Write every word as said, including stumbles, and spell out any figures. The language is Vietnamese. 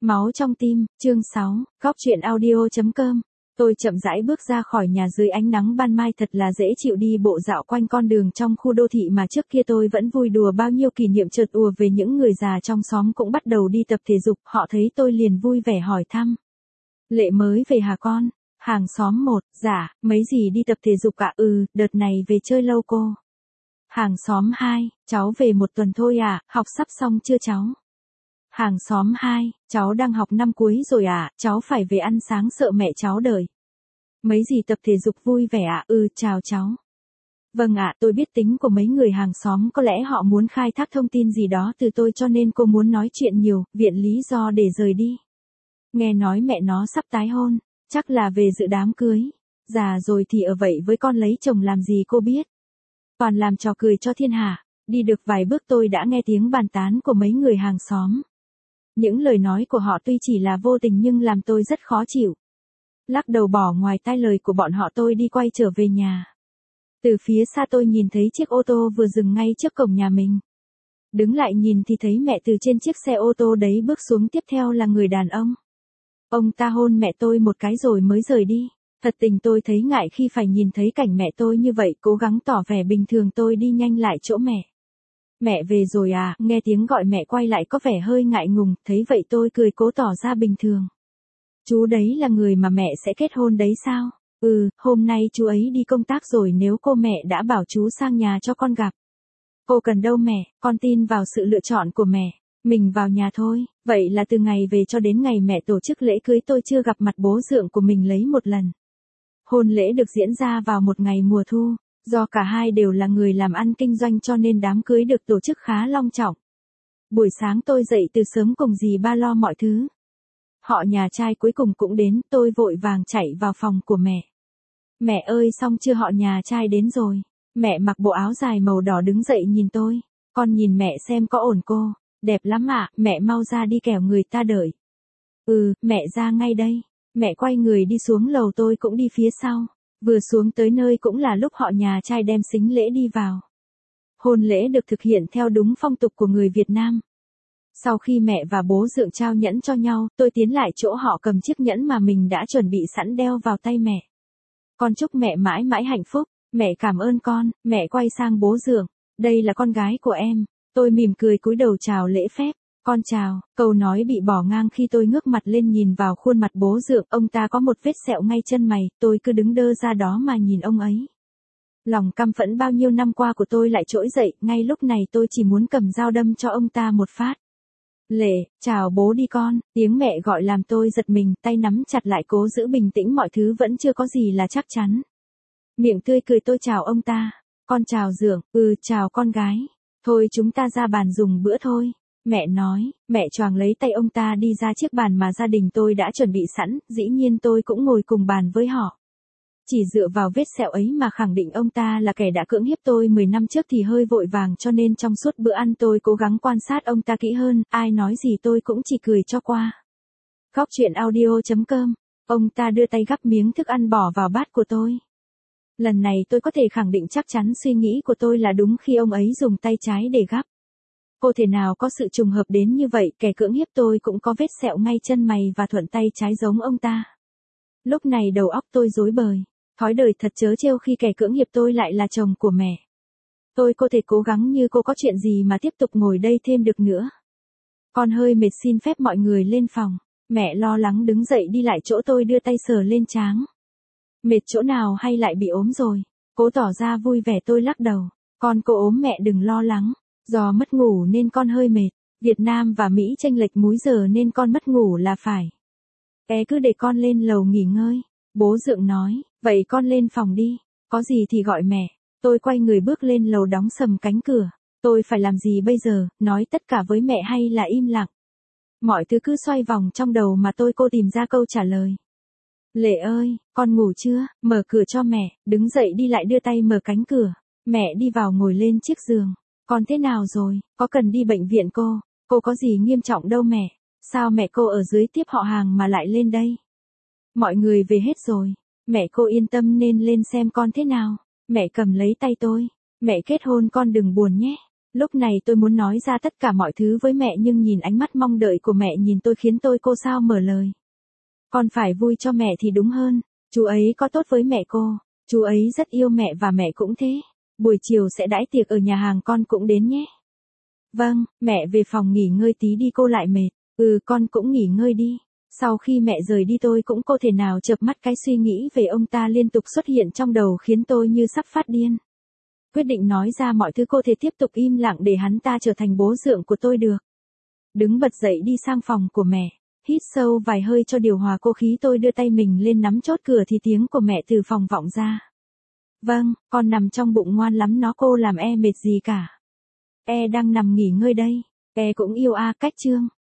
Máu trong tim, chương sáu, Góc truyện audio chấm com. Tôi chậm rãi bước ra khỏi nhà dưới ánh nắng ban mai, thật là dễ chịu đi bộ dạo quanh con đường trong khu đô thị mà trước kia tôi vẫn vui đùa, bao nhiêu kỷ niệm chợt ùa về. Những người già trong xóm cũng bắt đầu đi tập thể dục, họ thấy tôi liền vui vẻ hỏi thăm. Lệ mới về hả con? Hàng xóm một, dạ, mấy gì đi tập thể dục ạ? Ừ, đợt này về chơi lâu cô. Hàng xóm hai, cháu về một tuần thôi à, học sắp xong chưa cháu? Hàng xóm hai, cháu đang học năm cuối rồi à, cháu phải về ăn sáng sợ mẹ cháu đợi. Mấy gì tập thể dục vui vẻ à? Ừ, chào cháu. Vâng ạ, tôi biết tính của mấy người hàng xóm, có lẽ họ muốn khai thác thông tin gì đó từ tôi cho nên cô muốn nói chuyện nhiều, viện lý do để rời đi. Nghe nói mẹ nó sắp tái hôn, chắc là về dự đám cưới. Già rồi thì ở vậy với con lấy chồng làm gì cô biết. Toàn làm trò cười cho thiên hạ. Đi được vài bước tôi đã nghe tiếng bàn tán của mấy người hàng xóm. Những lời nói của họ tuy chỉ là vô tình nhưng làm tôi rất khó chịu. Lắc đầu bỏ ngoài tai lời của bọn họ, tôi đi quay trở về nhà. Từ phía xa tôi nhìn thấy chiếc ô tô vừa dừng ngay trước cổng nhà mình. Đứng lại nhìn thì thấy mẹ từ trên chiếc xe ô tô đấy bước xuống, tiếp theo là người đàn ông. Ông ta hôn mẹ tôi một cái rồi mới rời đi. Thật tình tôi thấy ngại khi phải nhìn thấy cảnh mẹ tôi như vậy, cố gắng tỏ vẻ bình thường. Tôi đi nhanh lại chỗ mẹ. Mẹ về rồi à? Nghe tiếng gọi mẹ quay lại có vẻ hơi ngại ngùng, thấy vậy tôi cười cố tỏ ra bình thường. Chú đấy là người mà mẹ sẽ kết hôn đấy sao? Ừ, hôm nay chú ấy đi công tác rồi, nếu cô mẹ đã bảo chú sang nhà cho con gặp. Cô cần đâu mẹ, con tin vào sự lựa chọn của mẹ. Mình vào nhà thôi. Vậy là từ ngày về cho đến ngày mẹ tổ chức lễ cưới tôi chưa gặp mặt bố dượng của mình lấy một lần. Hôn lễ được diễn ra vào một ngày mùa thu. Do cả hai đều là người làm ăn kinh doanh cho nên đám cưới được tổ chức khá long trọng. Buổi sáng tôi dậy từ sớm cùng dì ba lo mọi thứ. Họ nhà trai cuối cùng cũng đến, tôi vội vàng chạy vào phòng của mẹ. Mẹ ơi, xong chưa? Họ nhà trai đến rồi. Mẹ mặc bộ áo dài màu đỏ đứng dậy nhìn tôi. Con nhìn mẹ xem có ổn cô. Đẹp lắm ạ, à, mẹ mau ra đi kẻo người ta đợi. Ừ, mẹ ra ngay đây. Mẹ quay người đi xuống lầu, tôi cũng đi phía sau. Vừa xuống tới nơi cũng là lúc họ nhà trai đem sính lễ đi vào. Hôn lễ được thực hiện theo đúng phong tục của người Việt Nam. Sau khi mẹ và bố dượng trao nhẫn cho nhau, tôi tiến lại chỗ họ cầm chiếc nhẫn mà mình đã chuẩn bị sẵn đeo vào tay mẹ. Con chúc mẹ mãi mãi hạnh phúc. Mẹ cảm ơn con. Mẹ quay sang bố dượng. Đây là con gái của em. Tôi mỉm cười cúi đầu chào lễ phép. Con chào. Câu nói bị bỏ ngang khi tôi ngước mặt lên nhìn vào khuôn mặt bố dượng. Ông ta có một vết sẹo ngay chân mày, tôi cứ đứng đơ ra đó mà nhìn ông ấy. Lòng căm phẫn bao nhiêu năm qua của tôi lại trỗi dậy, ngay lúc này tôi chỉ muốn cầm dao đâm cho ông ta một phát. Lệ, chào bố đi con. Tiếng mẹ gọi làm tôi giật mình, tay nắm chặt lại cố giữ bình tĩnh, mọi thứ vẫn chưa có gì là chắc chắn. Miệng tươi cười tôi chào ông ta. Con chào dượng. Ừ, chào con gái. Thôi chúng ta ra bàn dùng bữa thôi. Mẹ nói. Mẹ choàng lấy tay ông ta đi ra chiếc bàn mà gia đình tôi đã chuẩn bị sẵn, dĩ nhiên tôi cũng ngồi cùng bàn với họ. Chỉ dựa vào vết sẹo ấy mà khẳng định ông ta là kẻ đã cưỡng hiếp tôi mười năm trước thì hơi vội vàng, cho nên trong suốt bữa ăn tôi cố gắng quan sát ông ta kỹ hơn, ai nói gì tôi cũng chỉ cười cho qua. Góc truyện audio chấm com. Ông ta đưa tay gắp miếng thức ăn bỏ vào bát của tôi. Lần này tôi có thể khẳng định chắc chắn suy nghĩ của tôi là đúng khi ông ấy dùng tay trái để gắp. Cô thể nào có sự trùng hợp đến như vậy, kẻ cưỡng hiếp tôi cũng có vết sẹo ngay chân mày và thuận tay trái giống ông ta. Lúc này đầu óc tôi rối bời. Thói đời thật trớ trêu khi kẻ cưỡng hiếp tôi lại là chồng của mẹ. Tôi có thể cố gắng như cô có chuyện gì mà tiếp tục ngồi đây thêm được nữa. Con hơi mệt, xin phép mọi người lên phòng. Mẹ lo lắng đứng dậy đi lại chỗ tôi, đưa tay sờ lên trán. Mệt chỗ nào hay lại bị ốm rồi? Cố tỏ ra vui vẻ tôi lắc đầu. Con cô ốm mẹ đừng lo lắng. Do mất ngủ nên con hơi mệt. Việt Nam và Mỹ chênh lệch múi giờ nên con mất ngủ là phải. Bé cứ để con lên lầu nghỉ ngơi. Bố dượng nói. Vậy con lên phòng đi. Có gì thì gọi mẹ. Tôi quay người bước lên lầu, đóng sầm cánh cửa. Tôi phải làm gì bây giờ? Nói tất cả với mẹ hay là im lặng? Mọi thứ cứ xoay vòng trong đầu mà tôi cô tìm ra câu trả lời. Lệ ơi, con ngủ chưa? Mở cửa cho mẹ. Đứng dậy đi lại đưa tay mở cánh cửa. Mẹ đi vào ngồi lên chiếc giường. Con thế nào rồi? Có cần đi bệnh viện cô? Cô có gì nghiêm trọng đâu mẹ. Sao mẹ cô ở dưới tiếp họ hàng mà lại lên đây? Mọi người về hết rồi. Mẹ cô yên tâm nên lên xem con thế nào. Mẹ cầm lấy tay tôi. Mẹ kết hôn con đừng buồn nhé. Lúc này tôi muốn nói ra tất cả mọi thứ với mẹ nhưng nhìn ánh mắt mong đợi của mẹ nhìn tôi khiến tôi cô sao mở lời. Con phải vui cho mẹ thì đúng hơn, chú ấy có tốt với mẹ cô, chú ấy rất yêu mẹ và mẹ cũng thế. Buổi chiều sẽ đãi tiệc ở nhà hàng con cũng đến nhé. Vâng, mẹ về phòng nghỉ ngơi tí đi cô lại mệt. Ừ con cũng nghỉ ngơi đi. Sau khi mẹ rời đi tôi cũng không thể nào chợp mắt, cái suy nghĩ về ông ta liên tục xuất hiện trong đầu khiến tôi như sắp phát điên. Quyết định nói ra mọi thứ cô thể tiếp tục im lặng để hắn ta trở thành bố dượng của tôi được. Đứng bật dậy đi sang phòng của mẹ, hít sâu vài hơi cho điều hòa cô khí, tôi đưa tay mình lên nắm chốt cửa thì tiếng của mẹ từ phòng vọng ra. Vâng, con nằm trong bụng ngoan lắm nó, cô làm e mệt gì cả. E đang nằm nghỉ ngơi đây, e cũng yêu a cách Trương.